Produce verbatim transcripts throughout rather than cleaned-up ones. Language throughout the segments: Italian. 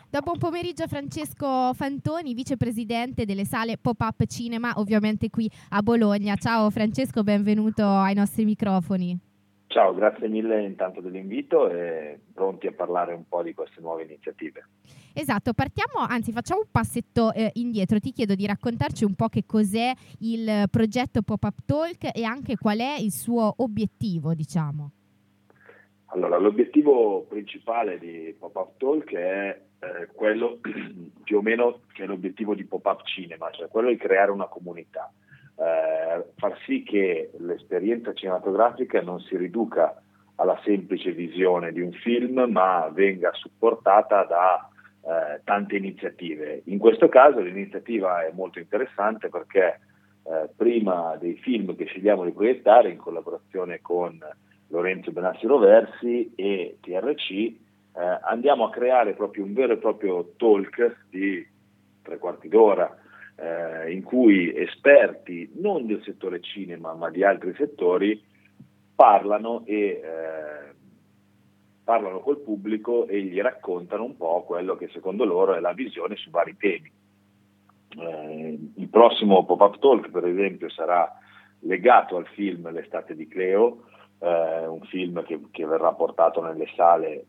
Da buon pomeriggio a Francesco Fantoni, vicepresidente delle sale Pop-Up Cinema, ovviamente qui a Bologna. Ciao Francesco, benvenuto ai nostri microfoni. Ciao, grazie mille intanto dell'invito e pronti a parlare un po' di queste nuove iniziative. Esatto, partiamo, anzi facciamo un passetto eh, indietro. Ti chiedo di raccontarci un po' che cos'è il progetto Pop-Up Talk e anche qual è il suo obiettivo, diciamo. Allora, l'obiettivo principale di Pop-Up Talk è eh, quello più o meno che è l'obiettivo di Pop-Up Cinema, cioè quello di creare una comunità, eh, far sì che l'esperienza cinematografica non si riduca alla semplice visione di un film, ma venga supportata da eh, tante iniziative. In questo caso l'iniziativa è molto interessante perché eh, prima dei film che scegliamo di proiettare in collaborazione con Lorenzo Benassi Roversi e T R C, eh, andiamo a creare proprio un vero e proprio talk di tre quarti d'ora eh, in cui esperti non del settore cinema ma di altri settori parlano e eh, parlano col pubblico e gli raccontano un po' quello che secondo loro è la visione su vari temi. Eh, il prossimo Pop-Up Talk, per esempio, sarà legato al film L'estate di Cleo, eh, un film che, che verrà portato nelle sale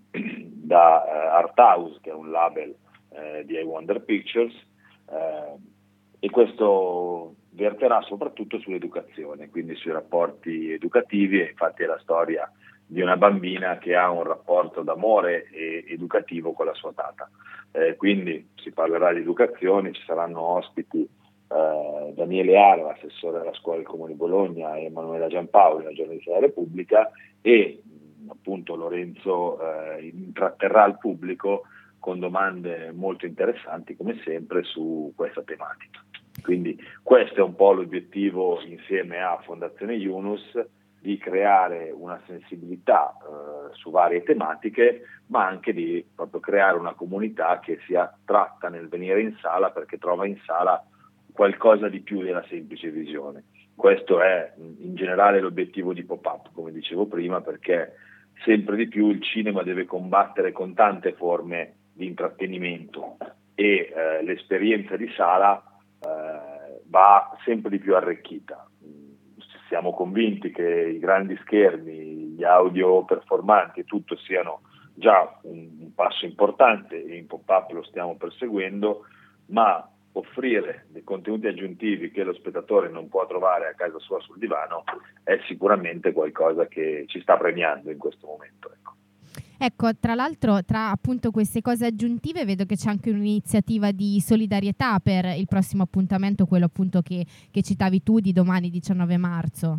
da eh, Art House, che è un label eh, di I Wonder Pictures, eh, e questo verterà soprattutto sull'educazione, quindi sui rapporti educativi, e infatti è la storia di una bambina che ha un rapporto d'amore e educativo con la sua tata. Eh, quindi si parlerà di educazione, ci saranno ospiti eh, Daniele Ara, assessore alla scuola del Comune di Bologna, e Emanuela Giampaoli, la giornalista della Repubblica, e mh, appunto Lorenzo eh, intratterrà il pubblico con domande molto interessanti come sempre su questa tematica. Quindi questo è un po' l'obiettivo insieme a Fondazione Yunus, di creare una sensibilità eh, su varie tematiche, ma anche di proprio creare una comunità che si attratta nel venire in sala perché trova in sala qualcosa di più della semplice visione. Questo è in generale l'obiettivo di Pop-Up, come dicevo prima, perché sempre di più il cinema deve combattere con tante forme di intrattenimento e eh, l'esperienza di sala eh, va sempre di più arricchita. Siamo convinti che i grandi schermi, gli audio performanti e tutto siano già un, un passo importante, e in Pop-Up lo stiamo perseguendo, ma offrire dei contenuti aggiuntivi che lo spettatore non può trovare a casa sua sul divano è sicuramente qualcosa che ci sta premiando in questo momento. Ecco. Ecco, tra l'altro, tra appunto queste cose aggiuntive, vedo che c'è anche un'iniziativa di solidarietà per il prossimo appuntamento, quello appunto che, che citavi tu, di domani diciannove marzo.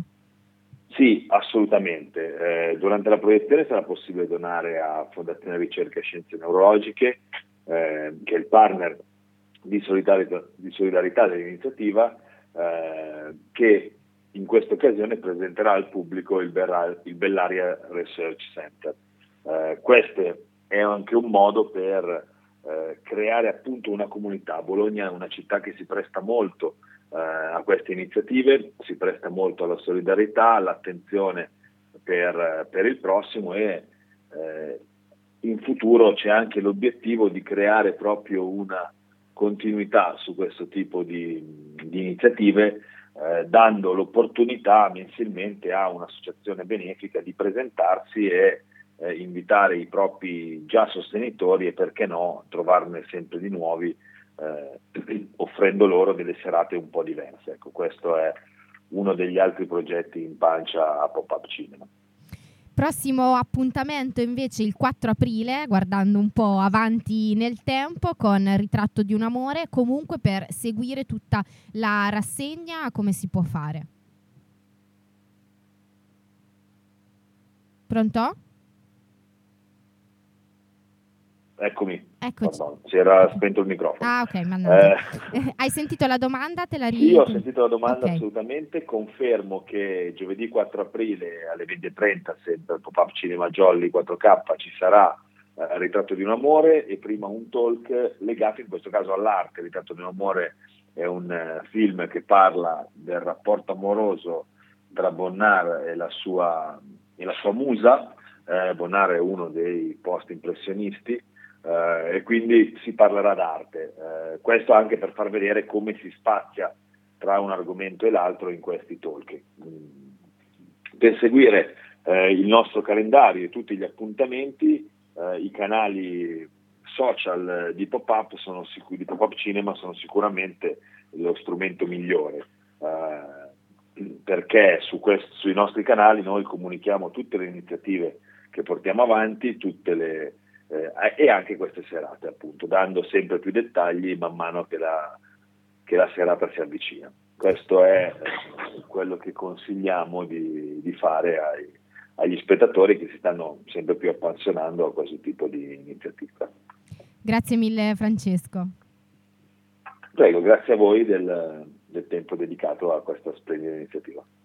Sì, assolutamente. Eh, durante la proiezione sarà possibile donare a Fondazione Ricerca e Scienze Neurologiche, eh, che è il partner di solidarietà, di solidarietà dell'iniziativa, eh, che in questa occasione presenterà al pubblico il, Berra, il Bellaria Research Center. Eh, questo è anche un modo per eh, creare appunto una comunità. Bologna è una città che si presta molto eh, a queste iniziative, si presta molto alla solidarietà, all'attenzione per, per il prossimo, e eh, in futuro c'è anche l'obiettivo di creare proprio una continuità su questo tipo di, di iniziative, eh, dando l'opportunità mensilmente a un'associazione benefica di presentarsi e Eh, invitare i propri già sostenitori e, perché no, trovarne sempre di nuovi, eh, offrendo loro delle serate un po' diverse. Ecco, questo è uno degli altri progetti in pancia a Pop-Up Cinema. Prossimo appuntamento invece il quattro aprile, guardando un po' avanti nel tempo, con Ritratto di un amore. Comunque, per seguire tutta la rassegna, come si può fare? Pronto? Eccomi, Eccoci. Pardon, si era spento il microfono. Ah, ok, mannaggia. Eh, Hai sentito la domanda? Te la ri- sì, ho sentito la domanda, okay. Assolutamente. Confermo che giovedì quattro aprile alle venti e trenta, sempre al Pop-Up Cinema Jolly quattro K, ci sarà eh, Ritratto di un amore, e prima un talk legato in questo caso all'arte. Ritratto di un amore è un uh, film che parla del rapporto amoroso tra Bonnard e la sua, e la sua musa. Eh, Bonnard è uno dei post-impressionisti, eh, e quindi si parlerà d'arte. Eh, questo anche per far vedere come si spazia tra un argomento e l'altro in questi talk. Per seguire eh, il nostro calendario e tutti gli appuntamenti, eh, i canali social di Pop-Up sono sicur- di Pop-Up Cinema sono sicuramente lo strumento migliore, eh, perché su quest- sui nostri canali noi comunichiamo tutte le iniziative che portiamo avanti, tutte le, eh, e anche queste serate, appunto, dando sempre più dettagli man mano che la, che la serata si avvicina. Questo è eh, quello che consigliamo di, di fare ai, agli spettatori che si stanno sempre più appassionando a questo tipo di iniziativa. Grazie mille Francesco. Prego, grazie a voi del, del tempo dedicato a questa splendida iniziativa.